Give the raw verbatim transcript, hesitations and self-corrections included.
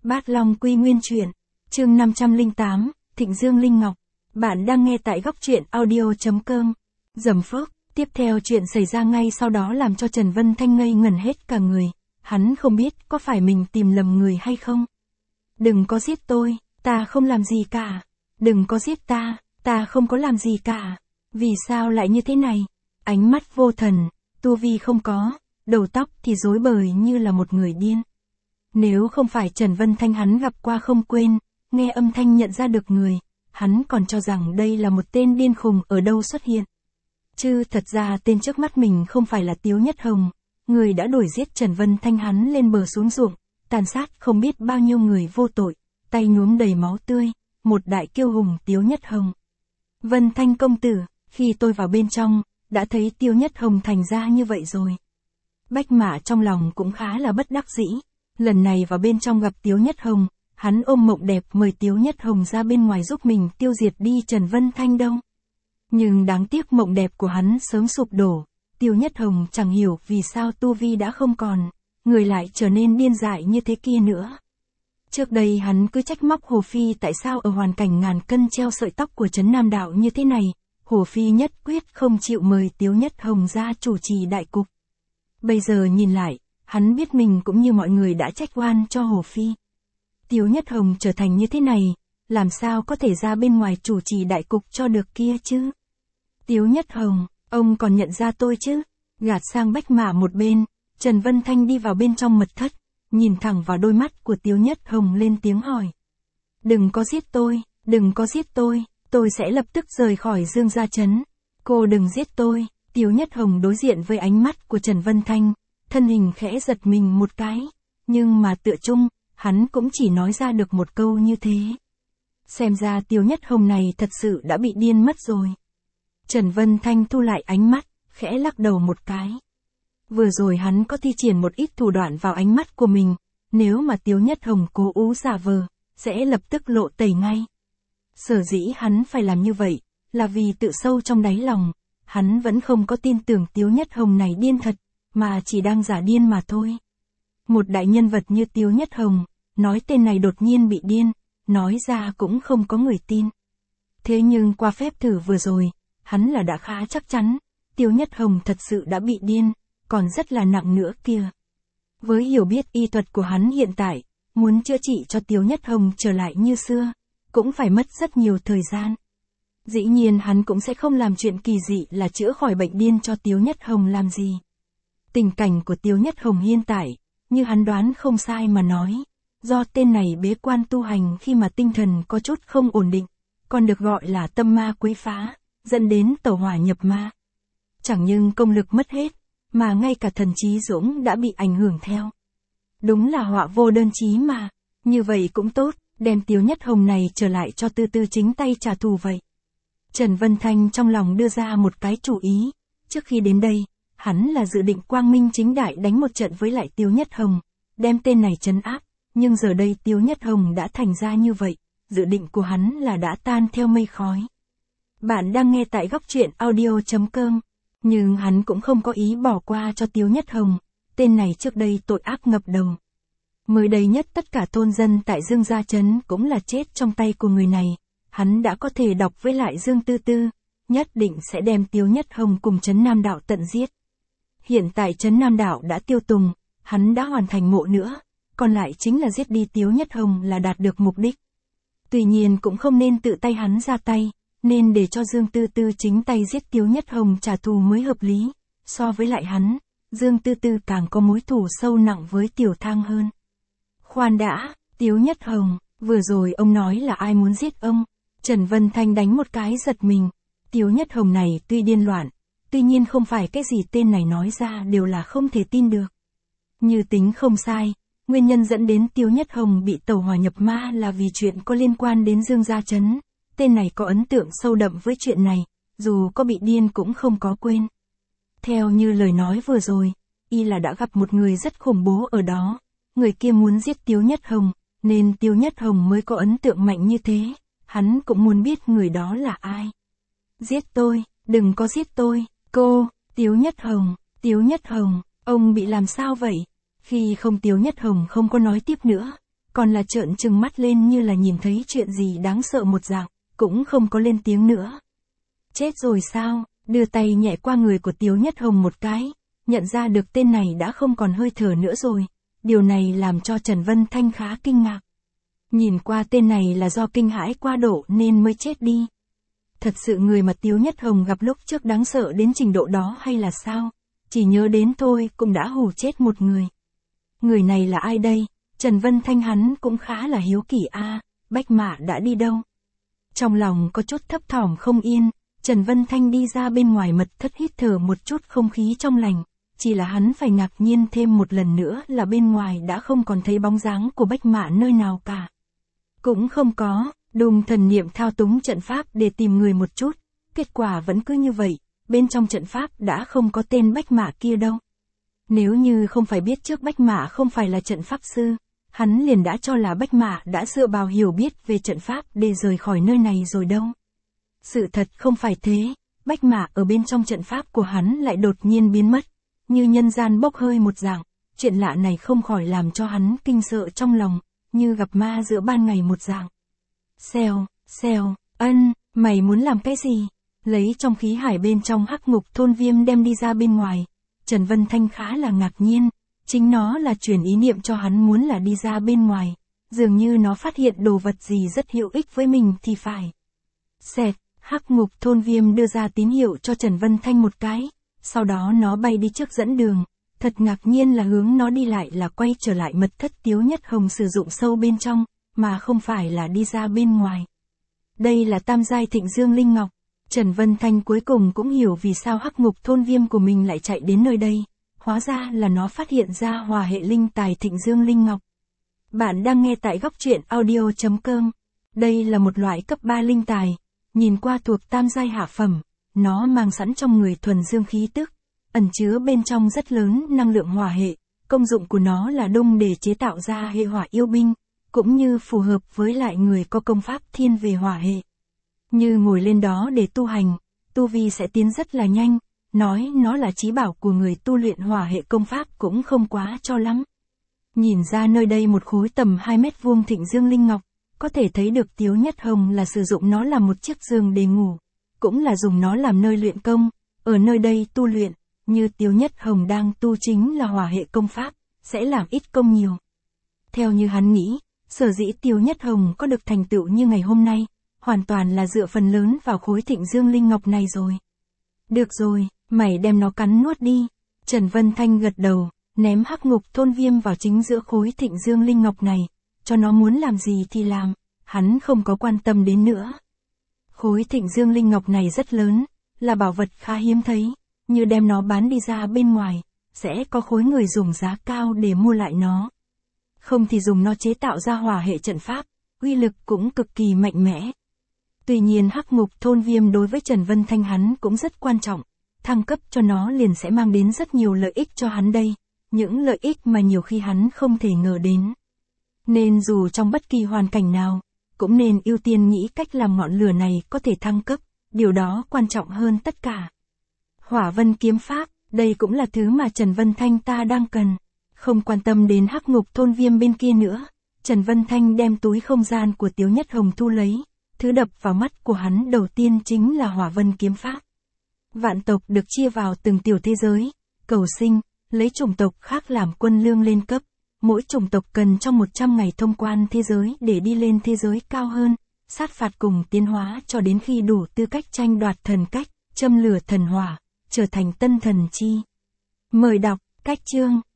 Bát Long Quy Nguyên Truyện, chương năm trăm lẻ tám, Thịnh Dương Linh Ngọc. Bạn đang nghe tại góc truyện audio.com. Dầm phốc, tiếp theo chuyện xảy ra ngay sau đó làm cho Trần Vân Thanh ngây ngẩn hết cả người. Hắn không biết có phải mình tìm lầm người hay không. Đừng có giết tôi, ta không làm gì cả. Đừng có giết ta, ta không có làm gì cả. Vì sao lại như thế này? Ánh mắt vô thần, tu vi không có, đầu tóc thì rối bời như là một người điên. Nếu không phải Trần Vân Thanh hắn gặp qua không quên, nghe âm thanh nhận ra được người, hắn còn cho rằng đây là một tên điên khùng ở đâu xuất hiện. Chứ thật ra tên trước mắt mình không phải là Tiếu Nhất Hồng, người đã đuổi giết Trần Vân Thanh hắn lên bờ xuống ruộng, tàn sát không biết bao nhiêu người vô tội, tay nhuốm đầy máu tươi, một đại kiêu hùng Tiếu Nhất Hồng. Vân Thanh công tử, khi tôi vào bên trong, đã thấy Tiếu Nhất Hồng thành ra như vậy rồi. Bách Mã trong lòng cũng khá là bất đắc dĩ. Lần này vào bên trong gặp Tiếu Nhất Hồng, hắn ôm mộng đẹp mời Tiếu Nhất Hồng ra bên ngoài giúp mình tiêu diệt đi Trần Vân Thanh đâu. Nhưng đáng tiếc mộng đẹp của hắn sớm sụp đổ, Tiếu Nhất Hồng chẳng hiểu vì sao tu vi đã không còn, người lại trở nên điên dại như thế kia nữa. Trước đây hắn cứ trách móc Hồ Phi tại sao ở hoàn cảnh ngàn cân treo sợi tóc của Trấn Nam Đạo như thế này, Hồ Phi nhất quyết không chịu mời Tiếu Nhất Hồng ra chủ trì đại cục. Bây giờ nhìn lại, hắn biết mình cũng như mọi người đã trách oan cho Hồ Phi. Tiếu Nhất Hồng trở thành như thế này, làm sao có thể ra bên ngoài chủ trì đại cục cho được kia chứ? Tiếu Nhất Hồng, ông còn nhận ra tôi chứ? Gạt sang Bách Mã một bên, Trần Vân Thanh đi vào bên trong mật thất, nhìn thẳng vào đôi mắt của Tiếu Nhất Hồng lên tiếng hỏi. Đừng có giết tôi, đừng có giết tôi, tôi sẽ lập tức rời khỏi Dương Gia Trấn. Cô đừng giết tôi. Tiếu Nhất Hồng đối diện với ánh mắt của Trần Vân Thanh, thân hình khẽ giật mình một cái, nhưng mà tựa chung, hắn cũng chỉ nói ra được một câu như thế. Xem ra Tiếu Nhất Hồng này thật sự đã bị điên mất rồi. Trần Vân Thanh thu lại ánh mắt, khẽ lắc đầu một cái. Vừa rồi hắn có thi triển một ít thủ đoạn vào ánh mắt của mình, nếu mà Tiếu Nhất Hồng cố ú giả vờ, sẽ lập tức lộ tẩy ngay. Sở dĩ hắn phải làm như vậy, là vì tự sâu trong đáy lòng, hắn vẫn không có tin tưởng Tiếu Nhất Hồng này điên thật, mà chỉ đang giả điên mà thôi. Một đại nhân vật như Tiếu Nhất Hồng, nói tên này đột nhiên bị điên, nói ra cũng không có người tin. Thế nhưng qua phép thử vừa rồi, hắn là đã khá chắc chắn, Tiếu Nhất Hồng thật sự đã bị điên, còn rất là nặng nữa kia. Với hiểu biết y thuật của hắn hiện tại, muốn chữa trị cho Tiếu Nhất Hồng trở lại như xưa, cũng phải mất rất nhiều thời gian. Dĩ nhiên hắn cũng sẽ không làm chuyện kỳ dị là chữa khỏi bệnh điên cho Tiếu Nhất Hồng làm gì. Tình cảnh của Tiếu Nhất Hồng hiện tại, như hắn đoán không sai mà nói, do tên này bế quan tu hành khi mà tinh thần có chút không ổn định, còn được gọi là tâm ma quấy phá, dẫn đến tẩu hỏa nhập ma. Chẳng nhưng công lực mất hết, mà ngay cả thần trí dũng đã bị ảnh hưởng theo. Đúng là họa vô đơn chí mà, như vậy cũng tốt, đem Tiếu Nhất Hồng này trở lại cho Tư Tư chính tay trả thù vậy. Trần Vân Thanh trong lòng đưa ra một cái chủ ý, trước khi đến đây, hắn là dự định quang minh chính đại đánh một trận với lại Tiếu Nhất Hồng, đem tên này trấn áp, nhưng giờ đây Tiếu Nhất Hồng đã thành ra như vậy, dự định của hắn là đã tan theo mây khói. Bạn đang nghe tại góc truyện audio.com, nhưng hắn cũng không có ý bỏ qua cho Tiếu Nhất Hồng, tên này trước đây tội ác ngập đầu. Mới đây nhất tất cả thôn dân tại Dương Gia Trấn cũng là chết trong tay của người này, hắn đã có thể đọc với lại Dương Tư Tư, nhất định sẽ đem Tiếu Nhất Hồng cùng Trấn Nam Đạo tận giết. Hiện tại Trấn Nam Đạo đã tiêu tùng, hắn đã hoàn thành mộ nữa, còn lại chính là giết đi Tiếu Nhất Hồng là đạt được mục đích. Tuy nhiên cũng không nên tự tay hắn ra tay, nên để cho Dương Tư Tư chính tay giết Tiếu Nhất Hồng trả thù mới hợp lý. So với lại hắn, Dương Tư Tư càng có mối thù sâu nặng với Tiểu Thang hơn. Khoan đã, Tiếu Nhất Hồng, vừa rồi ông nói là ai muốn giết ông? Trần Vân Thanh đánh một cái giật mình. Tiếu Nhất Hồng này tuy điên loạn, tuy nhiên không phải cái gì tên này nói ra đều là không thể tin được. Như tính không sai, nguyên nhân dẫn đến Tiếu Nhất Hồng bị tẩu hỏa nhập ma là vì chuyện có liên quan đến Dương Gia Trấn. Tên này có ấn tượng sâu đậm với chuyện này, dù có bị điên cũng không có quên. Theo như lời nói vừa rồi, y là đã gặp một người rất khủng bố ở đó. Người kia muốn giết Tiếu Nhất Hồng, nên Tiếu Nhất Hồng mới có ấn tượng mạnh như thế. Hắn cũng muốn biết người đó là ai. Giết tôi, đừng có giết tôi, cô, Tiếu Nhất Hồng, Tiếu Nhất Hồng, ông bị làm sao vậy? Khi không Tiếu Nhất Hồng không có nói tiếp nữa, còn là trợn trừng mắt lên như là nhìn thấy chuyện gì đáng sợ một dạng, cũng không có lên tiếng nữa. Chết rồi sao, đưa tay nhẹ qua người của Tiếu Nhất Hồng một cái, nhận ra được tên này đã không còn hơi thở nữa rồi, điều này làm cho Trần Vân Thanh khá kinh ngạc. Nhìn qua tên này là do kinh hãi quá độ nên mới chết đi. Thật sự người mà Tiếu Nhất Hồng gặp lúc trước đáng sợ đến trình độ đó hay là sao? Chỉ nhớ đến thôi cũng đã hù chết một người. Người này là ai đây? Trần Vân Thanh hắn cũng khá là hiếu kỳ a, à, Bách Mạ đã đi đâu? Trong lòng có chút thấp thỏm không yên, Trần Vân Thanh đi ra bên ngoài mật thất hít thở một chút không khí trong lành, chỉ là hắn phải ngạc nhiên thêm một lần nữa là bên ngoài đã không còn thấy bóng dáng của Bách Mạ nơi nào cả. Cũng không có, đùng thần niệm thao túng trận pháp để tìm người một chút, kết quả vẫn cứ như vậy, bên trong trận pháp đã không có tên Bách Mạ kia đâu. Nếu như không phải biết trước Bách Mạ không phải là trận pháp sư, hắn liền đã cho là Bách Mạ đã dựa vào hiểu biết về trận pháp để rời khỏi nơi này rồi đâu. Sự thật không phải thế, Bách Mạ ở bên trong trận pháp của hắn lại đột nhiên biến mất, như nhân gian bốc hơi một dạng, chuyện lạ này không khỏi làm cho hắn kinh sợ trong lòng, như gặp ma giữa ban ngày một dạng. Xèo, xèo, ân, mày muốn làm cái gì? Lấy trong khí hải bên trong hắc ngục thôn viêm đem đi ra bên ngoài. Trần Vân Thanh khá là ngạc nhiên, chính nó là truyền ý niệm cho hắn muốn là đi ra bên ngoài, dường như nó phát hiện đồ vật gì rất hữu ích với mình thì phải. Xẹt, hắc ngục thôn viêm đưa ra tín hiệu cho Trần Vân Thanh một cái, sau đó nó bay đi trước dẫn đường, thật ngạc nhiên là hướng nó đi lại là quay trở lại mật thất Tiếu Nhất Hồng sử dụng sâu bên trong, mà không phải là đi ra bên ngoài. Đây là tam giai Thịnh Dương Linh Ngọc. Trần Vân Thanh cuối cùng cũng hiểu vì sao hắc ngục thôn viêm của mình lại chạy đến nơi đây, hóa ra là nó phát hiện ra hòa hệ linh tài Thịnh Dương Linh Ngọc. Bạn đang nghe tại góc truyện audio chấm com. Đây là một loại cấp ba linh tài, nhìn qua thuộc tam giai hạ phẩm, nó mang sẵn trong người thuần dương khí tức, ẩn chứa bên trong rất lớn năng lượng hỏa hệ, công dụng của nó là đung để chế tạo ra hệ hỏa yêu binh, cũng như phù hợp với lại người có công pháp thiên về hỏa hệ. Như ngồi lên đó để tu hành, tu vi sẽ tiến rất là nhanh, nói nó là chí bảo của người tu luyện hỏa hệ công pháp cũng không quá cho lắm. Nhìn ra nơi đây một khối tầm hai mét vuông Thịnh Dương Linh Ngọc, có thể thấy được Tiếu Nhất Hồng là sử dụng nó làm một chiếc giường để ngủ, cũng là dùng nó làm nơi luyện công, ở nơi đây tu luyện, như Tiếu Nhất Hồng đang tu chính là hỏa hệ công pháp, sẽ làm ít công nhiều. Theo như hắn nghĩ, sở dĩ Tiếu Nhất Hồng có được thành tựu như ngày hôm nay, hoàn toàn là dựa phần lớn vào khối Thịnh Dương Linh Ngọc này rồi. Được rồi, mày đem nó cắn nuốt đi. Trần Vân Thanh gật đầu, ném hắc ngục thôn viêm vào chính giữa khối Thịnh Dương Linh Ngọc này, cho nó muốn làm gì thì làm, hắn không có quan tâm đến nữa. Khối Thịnh Dương Linh Ngọc này rất lớn, là bảo vật khá hiếm thấy, như đem nó bán đi ra bên ngoài, sẽ có khối người dùng giá cao để mua lại nó. Không thì dùng nó chế tạo ra hỏa hệ trận pháp, uy lực cũng cực kỳ mạnh mẽ. Tuy nhiên hắc ngục thôn viêm đối với Trần Vân Thanh hắn cũng rất quan trọng, thăng cấp cho nó liền sẽ mang đến rất nhiều lợi ích cho hắn đây, những lợi ích mà nhiều khi hắn không thể ngờ đến. Nên dù trong bất kỳ hoàn cảnh nào, cũng nên ưu tiên nghĩ cách làm ngọn lửa này có thể thăng cấp, điều đó quan trọng hơn tất cả. Hỏa vân kiếm pháp, đây cũng là thứ mà Trần Vân Thanh ta đang cần. Không quan tâm đến hắc ngục thôn viêm bên kia nữa, Trần Vân Thanh đem túi không gian của Tiếu Nhất Hồng thu lấy, thứ đập vào mắt của hắn đầu tiên chính là hỏa vân kiếm pháp. Vạn tộc được chia vào từng tiểu thế giới, cầu sinh, lấy chủng tộc khác làm quân lương lên cấp, mỗi chủng tộc cần trong một trăm ngày thông quan thế giới để đi lên thế giới cao hơn, sát phạt cùng tiến hóa cho đến khi đủ tư cách tranh đoạt thần cách, châm lửa thần hỏa, trở thành tân thần chi. Mời đọc, cách chương.